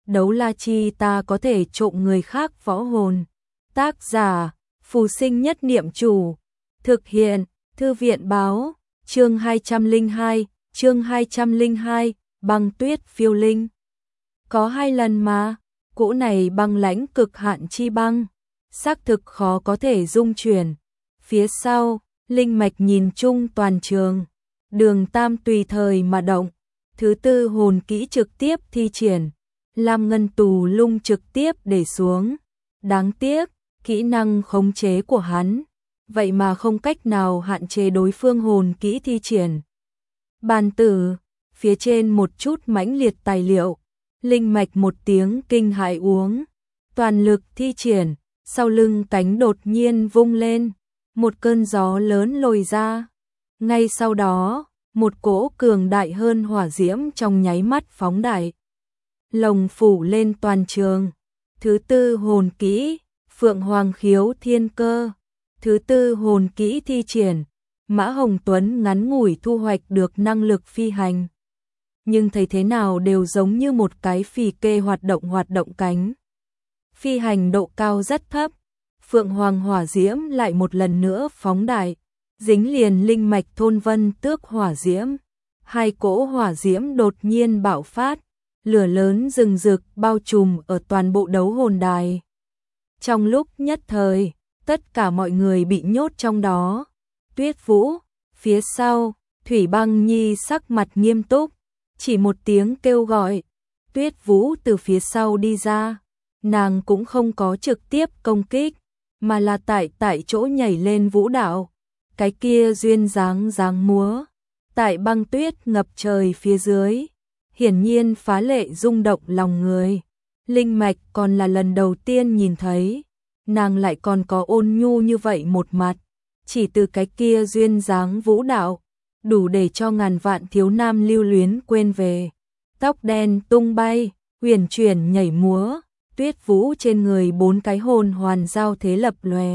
đấu la chi ta có thể trộm người khác võ hồn. Tác giả, Phù Sinh Nhất Niệm Chủ. Thực hiện, Thư viện báo, chương 202, băng tuyết phiêu linh. Có 2 lần mà, cỗ này băng lãnh cực hạn chi băng, xác thực khó có thể dung chuyển. Phía sau, linh mạch nhìn chung toàn trường, Đường Tam tùy thời mà động. Thứ 4 hồn kỹ trực tiếp thi triển, Lam Ngân Tù Lung trực tiếp để xuống. Đáng tiếc, kỹ năng khống chế của hắn, vậy mà không cách nào hạn chế đối phương hồn kỹ thi triển. Bàn tử, phía trên một chút mãnh liệt tài liệu, linh mạch một tiếng kinh hãi uống, toàn lực thi triển, sau lưng cánh đột nhiên vung lên, một cơn gió lớn lồi ra. Ngay sau đó, một cỗ cường đại hơn hỏa diễm trong nháy mắt phóng đại, lồng phủ lên toàn trường. Thứ 4 hồn kỹ, Phượng Hoàng Khiếu Thiên Cơ. Thứ 4 hồn kỹ thi triển, Mã Hồng Tuấn ngắn ngủi thu hoạch được năng lực phi hành. Nhưng thấy thế nào đều giống như một cái phì kê hoạt động cánh. Phi hành độ cao rất thấp, Phượng Hoàng hỏa diễm lại một lần nữa phóng đại, dính liền linh mạch thôn vân tước hỏa diễm. 2 cỗ hỏa diễm đột nhiên bạo phát, lửa lớn rừng rực bao trùm ở toàn bộ đấu hồn đài. Trong lúc nhất thời, tất cả mọi người bị nhốt trong đó. Tuyết Vũ, phía sau, Thủy Băng Nhi sắc mặt nghiêm túc, chỉ một tiếng kêu gọi, Tuyết Vũ từ phía sau đi ra. Nàng cũng không có trực tiếp công kích, mà là tại chỗ nhảy lên vũ đạo. Cái kia duyên dáng múa, tại băng tuyết ngập trời phía dưới, hiển nhiên phá lệ rung động lòng người. Linh mạch còn là lần đầu tiên nhìn thấy, nàng lại còn có ôn nhu như vậy một mặt. Chỉ từ cái kia duyên dáng vũ đạo, đủ để cho ngàn vạn thiếu nam lưu luyến quên về. Tóc đen tung bay, huyền chuyển nhảy múa, Tuyết Vũ trên người 4 cái hồn hoàn giao thế lập lòe.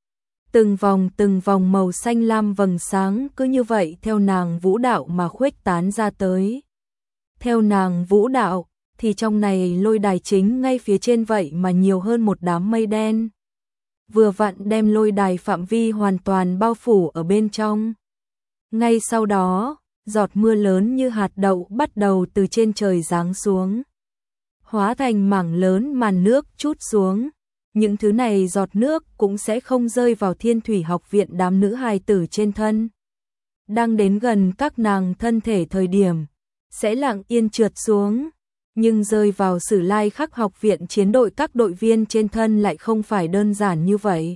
Từng vòng màu xanh lam vầng sáng cứ như vậy theo nàng vũ đạo mà khuếch tán ra tới. Theo nàng vũ đạo, thì trong này lôi đài chính ngay phía trên vậy mà nhiều hơn một đám mây đen. Vừa vặn đem lôi đài phạm vi hoàn toàn bao phủ ở bên trong. Ngay sau đó, giọt mưa lớn như hạt đậu bắt đầu từ trên trời giáng xuống, hóa thành mảng lớn màn nước trút xuống. Những thứ này giọt nước cũng sẽ không rơi vào Thiên Thủy Học Viện đám nữ hài tử trên thân. Đang đến gần các nàng thân thể thời điểm, sẽ lặng yên trượt xuống. Nhưng rơi vào Sử Lai Khắc Học Viện chiến đội các đội viên trên thân lại không phải đơn giản như vậy.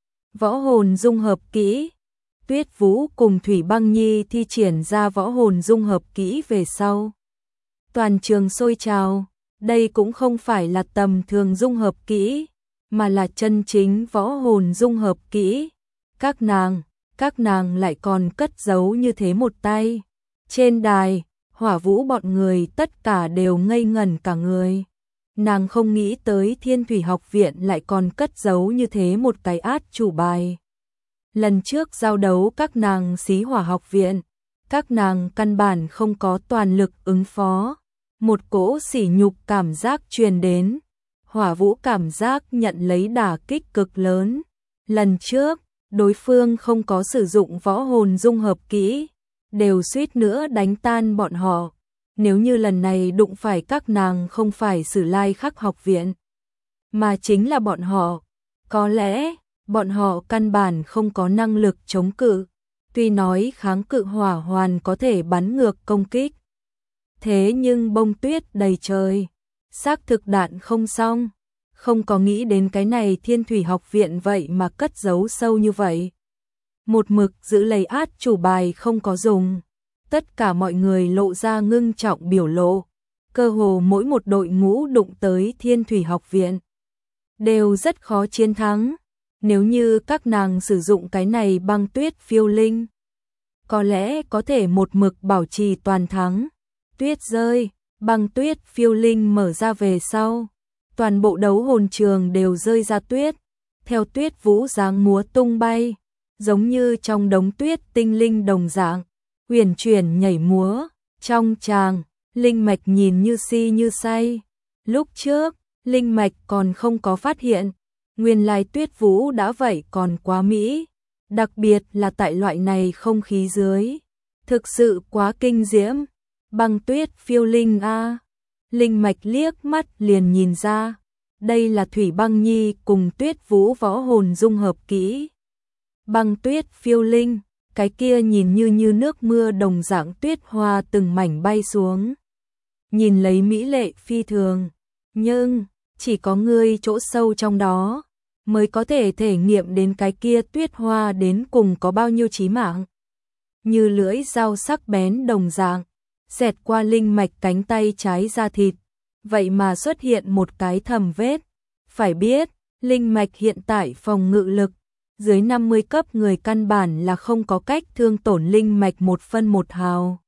Võ hồn dung hợp kỹ, Tuyết Vũ cùng Thủy Băng Nhi thi triển ra võ hồn dung hợp kỹ về sau. Toàn trường sôi trào, đây cũng không phải là tầm thường dung hợp kỹ, mà là chân chính võ hồn dung hợp kỹ. Các nàng lại còn cất giấu như thế một tay. Trên đài, Hỏa Vũ bọn người tất cả đều ngây ngẩn cả người. Nàng không nghĩ tới Thiên Thủy Học Viện lại còn cất giấu như thế một cái át chủ bài. Lần trước giao đấu các nàng Xí Hỏa Học Viện, các nàng căn bản không có toàn lực ứng phó. Một cỗ sỉ nhục cảm giác truyền đến. Hỏa Vũ cảm giác nhận lấy đả kích cực lớn. Lần trước, đối phương không có sử dụng võ hồn dung hợp kỹ, đều suýt nữa đánh tan bọn họ. Nếu như lần này đụng phải các nàng không phải Sử Lai Khắc Học Viện, mà chính là bọn họ, có lẽ bọn họ căn bản không có năng lực chống cự. Tuy nói kháng cự hỏa hoàn có thể bắn ngược công kích, thế nhưng bông tuyết đầy trời, xác thực đạn không xong. Không có nghĩ đến cái này Thiên Thủy Học Viện vậy mà cất giấu sâu như vậy. Một mực giữ lấy át chủ bài không có dùng. Tất cả mọi người lộ ra ngưng trọng biểu lộ. Cơ hồ mỗi một đội ngũ đụng tới Thiên Thủy Học Viện đều rất khó chiến thắng. Nếu như các nàng sử dụng cái này băng tuyết phiêu linh, có lẽ có thể một mực bảo trì toàn thắng. Tuyết rơi, băng tuyết phiêu linh mở ra về sau, toàn bộ đấu hồn trường đều rơi ra tuyết, theo Tuyết Vũ dáng múa tung bay, giống như trong đống tuyết tinh linh đồng dạng, huyền chuyển nhảy múa. Trong tràng, linh mạch nhìn như si như say, Lúc trước, linh mạch còn không có phát hiện, nguyên lai Tuyết Vũ đã vậy còn quá mỹ, đặc biệt là tại loại này không khí dưới, thực sự quá kinh diễm. Băng tuyết phiêu linh a. Linh mạch liếc mắt liền nhìn ra, đây là Thủy Băng Nhi cùng Tuyết Vũ võ hồn dung hợp kỹ. Băng tuyết phiêu linh, cái kia nhìn như nước mưa đồng dạng tuyết hoa từng mảnh bay xuống. Nhìn lấy mỹ lệ phi thường, nhưng chỉ có ngươi chỗ sâu trong đó mới có thể thể nghiệm đến cái kia tuyết hoa đến cùng có bao nhiêu chí mạng. Như lưỡi dao sắc bén đồng dạng, xẹt qua linh mạch cánh tay trái da thịt, vậy mà xuất hiện một cái thầm vết. Phải biết, linh mạch hiện tại phòng ngự lực dưới 50 cấp người căn bản là không có cách thương tổn linh mạch một phân một hào.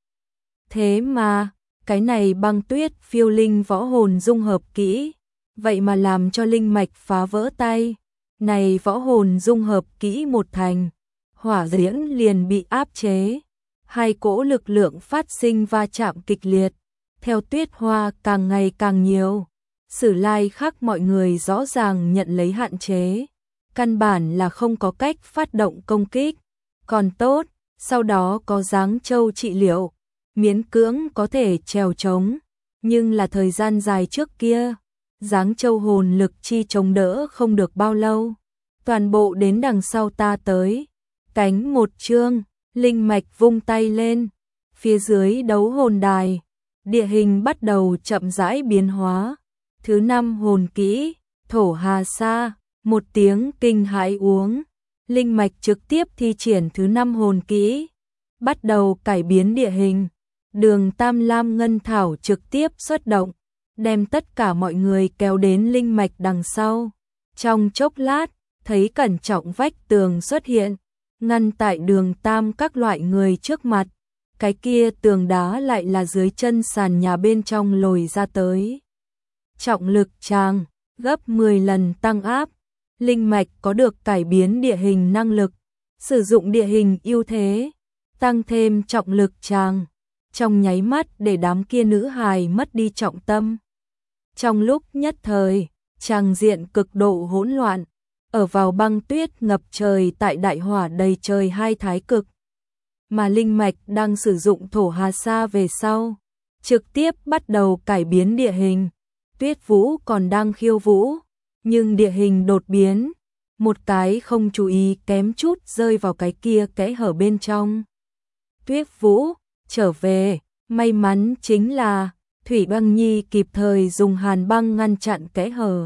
Thế mà, cái này băng tuyết phiêu linh võ hồn dung hợp kỹ, vậy mà làm cho linh mạch phá vỡ tay. Này võ hồn dung hợp kỹ một thành, hỏa diễm liền bị áp chế. Hai cỗ lực lượng phát sinh va chạm kịch liệt, theo tuyết hoa càng ngày càng nhiều. Sử lai khác mọi người rõ ràng nhận lấy hạn chế, căn bản là không có cách phát động công kích. Còn tốt, sau đó có Giáng Châu trị liệu, miễn cưỡng có thể trèo trống, nhưng là thời gian dài trước kia, Giáng Châu hồn lực chi chống đỡ không được bao lâu. Toàn bộ đến đằng sau ta tới, cánh một chương, linh mạch vung tay lên, phía dưới đấu hồn đài, địa hình bắt đầu chậm rãi biến hóa. Thứ 5 hồn kỹ, thổ hà sa, một tiếng kinh hãi uống, linh mạch trực tiếp thi triển thứ 5 hồn kỹ, bắt đầu cải biến địa hình. Đường Tam Lam Ngân Thảo trực tiếp xuất động, đem tất cả mọi người kéo đến linh mạch đằng sau. Trong chốc lát, thấy cẩn trọng vách tường xuất hiện, ngăn tại Đường Tam các loại người trước mặt. Cái kia tường đá lại là dưới chân sàn nhà bên trong lồi ra tới. Trọng lực tràng, gấp 10 lần tăng áp, linh mạch có được cải biến địa hình năng lực, sử dụng địa hình ưu thế, tăng thêm trọng lực tràng, trong nháy mắt để đám kia nữ hài mất đi trọng tâm. Trong lúc nhất thời, tràng diện cực độ hỗn loạn, ở vào băng tuyết ngập trời tại đại hỏa đầy trời hai thái cực. Mà linh mạch đang sử dụng thổ hà sa về sau, trực tiếp bắt đầu cải biến địa hình. Tuyết Vũ còn đang khiêu vũ, nhưng địa hình đột biến, một cái không chú ý kém chút rơi vào cái kia kẽ hở bên trong. Tuyết Vũ trở về, may mắn chính là Thủy Băng Nhi kịp thời dùng hàn băng ngăn chặn kẽ hở.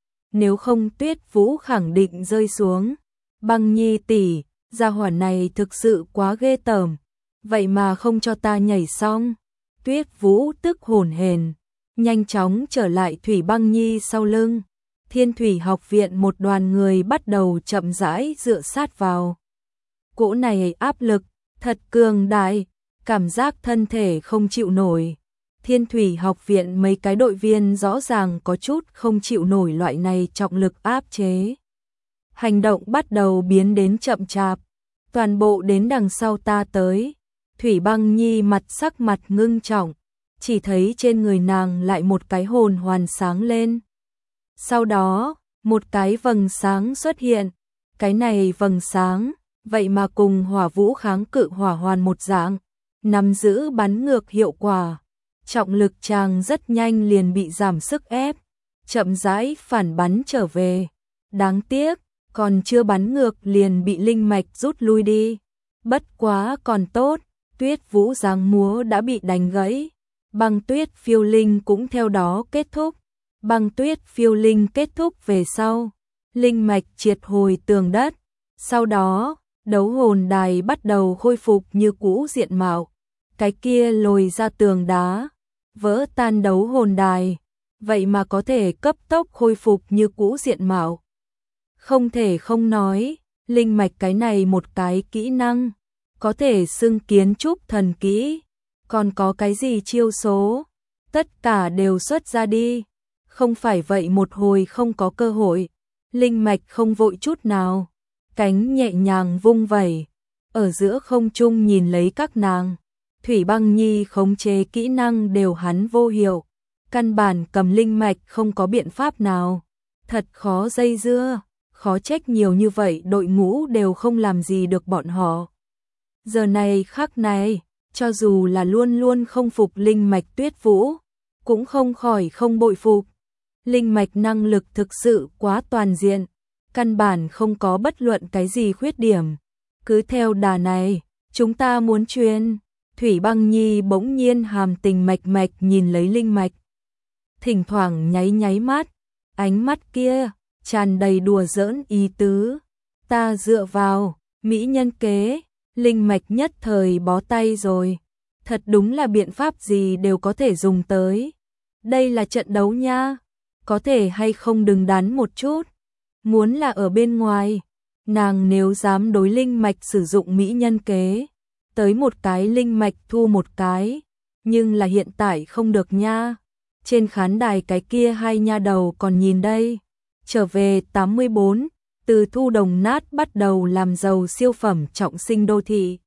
Nếu không Tuyết Vũ khẳng định rơi xuống. Băng Nhi tỷ, gia hỏa này thực sự quá ghê tởm, vậy mà không cho ta nhảy xong. Tuyết Vũ tức hổn hển, nhanh chóng trở lại Thủy Băng Nhi sau lưng. Thiên Thủy học viện một đoàn người bắt đầu chậm rãi dựa sát vào. Cỗ này áp lực thật cường đại, cảm giác thân thể không chịu nổi. Thiên Thủy học viện mấy cái đội viên rõ ràng có chút không chịu nổi loại này trọng lực áp chế. Hành động bắt đầu biến đến chậm chạp, toàn bộ đến đằng sau ta tới. Thủy Băng Nhi sắc mặt ngưng trọng, chỉ thấy trên người nàng lại một cái hồn hoàn sáng lên. Sau đó, một cái vầng sáng xuất hiện, cái này vầng sáng, vậy mà cùng hỏa vũ kháng cự hỏa hoàn một dạng, nắm giữ bắn ngược hiệu quả. Trọng lực tràng rất nhanh liền bị giảm sức ép, chậm rãi phản bắn trở về. Đáng tiếc, còn chưa bắn ngược liền bị linh mạch rút lui đi. Bất quá còn tốt, Tuyết Vũ giáng múa đã bị đánh gãy. Băng tuyết phiêu linh cũng theo đó kết thúc. Băng tuyết phiêu linh kết thúc về sau, linh mạch triệt hồi tường đất. Sau đó, đấu hồn đài bắt đầu khôi phục như cũ diện mạo. Cái kia lồi ra tường đá, vỡ tan đấu hồn đài, vậy mà có thể cấp tốc khôi phục như cũ diện mạo. Không thể không nói, linh mạch cái này một cái kỹ năng, có thể xưng kiến trúc thần kỹ, còn có cái gì chiêu số, tất cả đều xuất ra đi, không phải vậy một hồi không có cơ hội. Linh mạch không vội chút nào, cánh nhẹ nhàng vung vẩy, ở giữa không trung nhìn lấy các nàng. Thủy Băng Nhi khống chế kỹ năng đều hắn vô hiệu, căn bản cầm linh mạch không có biện pháp nào. Thật khó dây dưa, khó trách nhiều như vậy đội ngũ đều không làm gì được bọn họ. Giờ này khắc này, cho dù là luôn luôn không phục linh mạch Tuyết Vũ, cũng không khỏi không bội phục. Linh mạch năng lực thực sự quá toàn diện, căn bản không có bất luận cái gì khuyết điểm. Cứ theo đà này, chúng ta muốn truyền. Thủy Băng Nhi bỗng nhiên hàm tình mạch mạch nhìn lấy linh mạch. Thỉnh thoảng nháy nháy mắt, ánh mắt kia tràn đầy đùa giỡn ý tứ. Ta dựa vào, mỹ nhân kế, linh mạch nhất thời bó tay rồi. Thật đúng là biện pháp gì đều có thể dùng tới. Đây là trận đấu nha, có thể hay không đừng đắn một chút. Muốn là ở bên ngoài, nàng nếu dám đối linh mạch sử dụng mỹ nhân kế, tới một cái linh mạch thu một cái, nhưng là hiện tại không được nha. Trên khán đài cái kia hai nha đầu còn nhìn đây. Trở về 84, từ thu đồng nát bắt đầu làm giàu siêu phẩm trọng sinh đô thị.